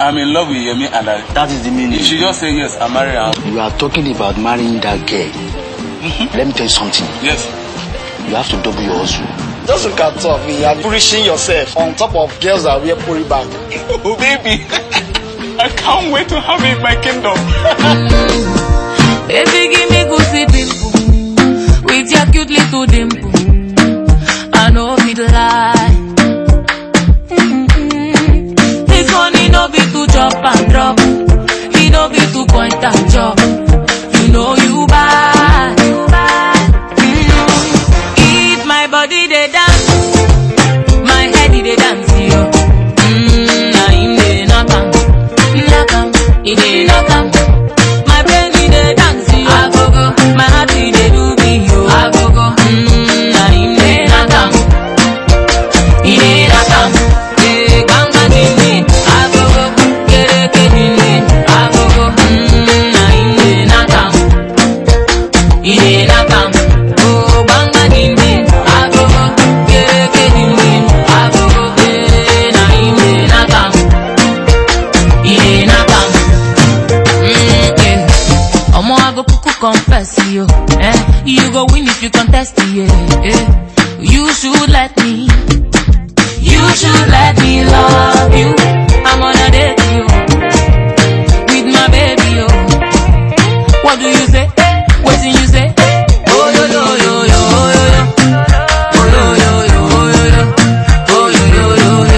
I'm in love with Yemi and that is the meaning. You should just say yes, I'll marry her. You are talking about marrying that girl. Let me tell you something. Yes. You have to double your hustle. Just look at top, you are pushing yourself on top of girls that wear puri bag. Oh baby, I can't wait to have it in my kingdom. Baby, give me goosey pimple with your cute little dimple. I know it lie. This one it no be to chop and drop. It no be to point and chop. You know you bad. If my body they dance, my head they dance yo. Na him they knock am, he they knock am. My brain they dance yo. I go go, my heart they do me yo. I go go, na him they knock am, he they knock am. Hey, ganga ding, I go go, kere ding, I go go, na him they knock am, he they knock am. Oh, ganga ding, I go go, kere ding, I go go, na him they knock am, he they knock am. Omo, I go cuckoo confess you, you go win if you contest, You should let me love you. I'm on a date, you, with my baby, yo. What do you say? What do you say? Oh yo yo yo yo yo yo. Oh yo yo yo yo yo. Oh yo yo yo yo.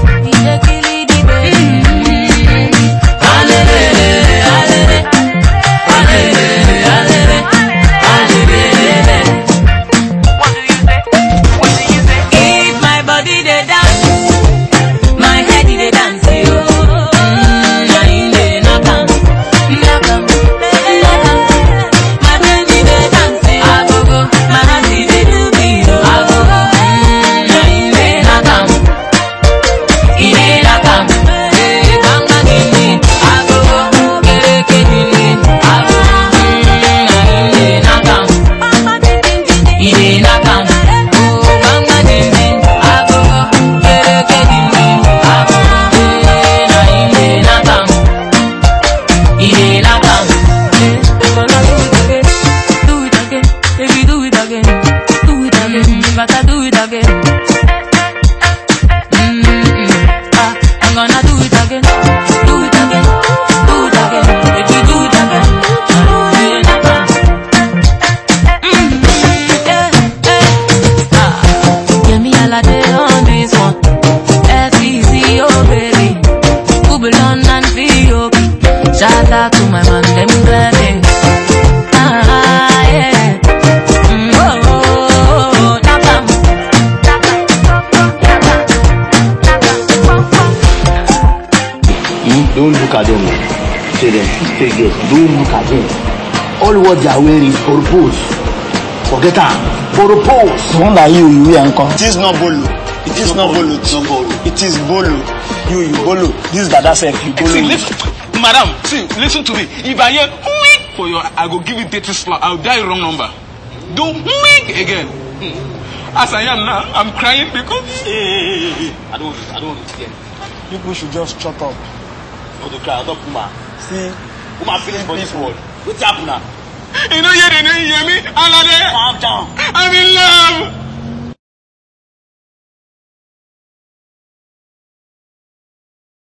Alele, alele, alele, alele, alele. What do you say? What do you say? If my body they dance, my head they dance yo. Na him they knock am, knock am, knock am. My brain they dance yo. I go go, my heart they do me yo. I go go, na him they knock am, he they knock am. Hey, ganga ding, I go go, kere ding, I go go, na him they knock am, he they knock am. Oh, ganga ding, I go go, kere ding, I go go, na him they knock am, he they knock am. Do it again, baby, do it again, do it again, better do it again. I'm gonna do it again, do it again, do it again, baby, do it again. Give me all of day on this one. FEC, oh baby, Kubalon and VOP. Shout out to my man, them clever. Yeah. Nakam. Don't look at them. Say them. Say girls. Don't look at them. All what they are wearing is purpose. Forget that. Purpose. The one that you wear, uncle. It is not bolo. It is not bolo. It is bolo. You bolo. This dada self, you bolo. See, madam, listen to me. If I hear for your, I go give you dirty slap. I'll dial wrong number. Do again. As I am now, I'm crying because. I don't want to see. People should just shut up. For the crowd, up Puma. See, Puma feeling for this world. What's happening now? You know, you hear me? Calm down. I'm in love.